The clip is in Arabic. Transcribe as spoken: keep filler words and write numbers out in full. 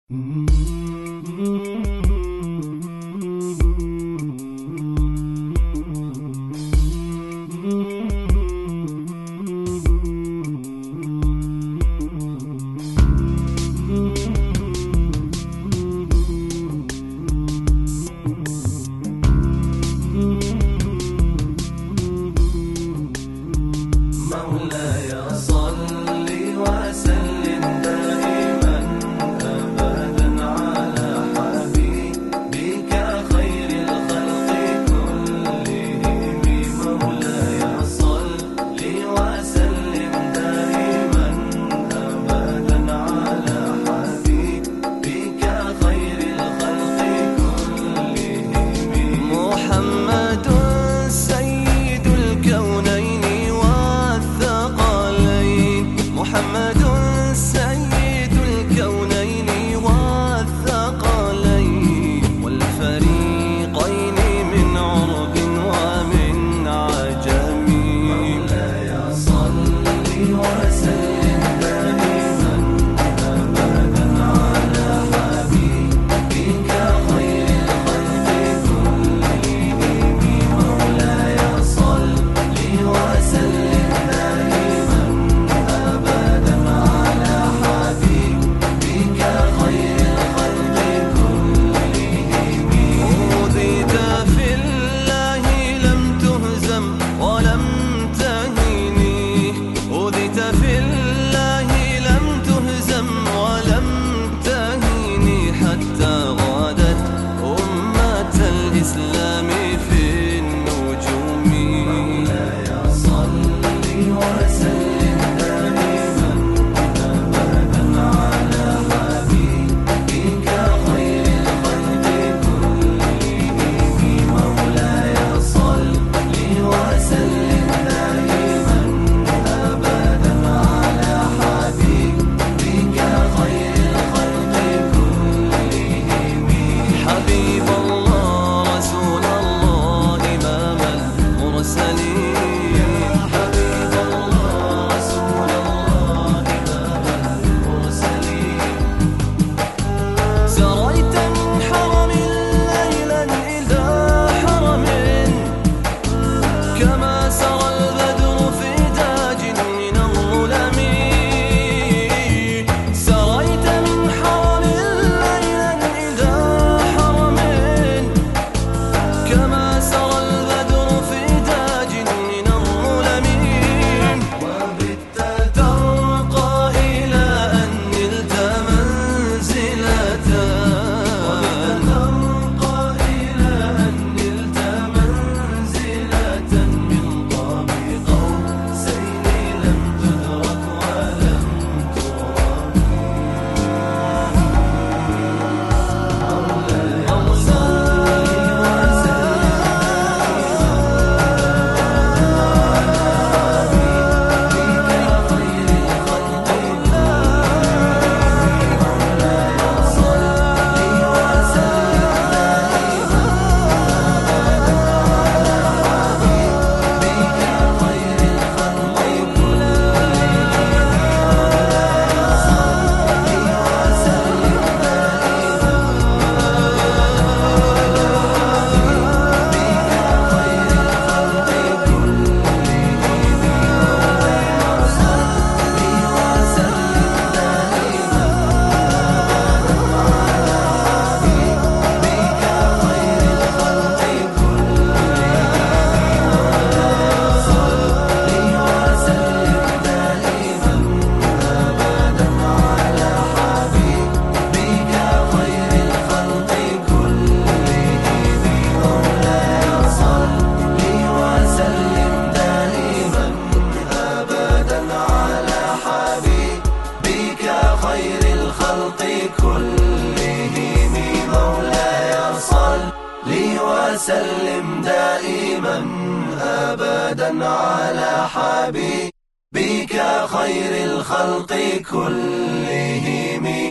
مولاي صل وسلم دائما أبدا على حبيبك خير الخلق كلهم. مولاي صل وسلم دائما أبدا على حبيبك خير الخلق كلهم. محمد سيد الكونين محمد سيد الكونين والثقلين والفريقين من عرب ومن عجم. مولاي صل وسلم دائما أبدا على حبيبك خير الخلق كلهم. مولاي صل وسلم دائما في الله لم تهزم ولم تهيني حتى غادت أمة الإسلام في النجوم. مولاي صل وسلم دائما أبدا على حبيبك خير الخلق كلهم. مولاي صل وسلم دائما حبيب الله رسول الله إمام المرسلين. حبيب الله رسول الله إمام المرسلين. سريت من حرم ليلا إلى حرم كما سرى البدر في تاج من الظلم. سريت من حرم ليلا إلى كما سرى البدر في تاج من الظلم. وبت ترقى إلى أن نلت منزلة. وبت ترقى إلى أن نلت منزلة من قاب قوسين لم تدرك ولم ترم. خير الخلق كلهم. مولاي صل وسلم دائما أبدا على حبيبك خير الخلق كلهم.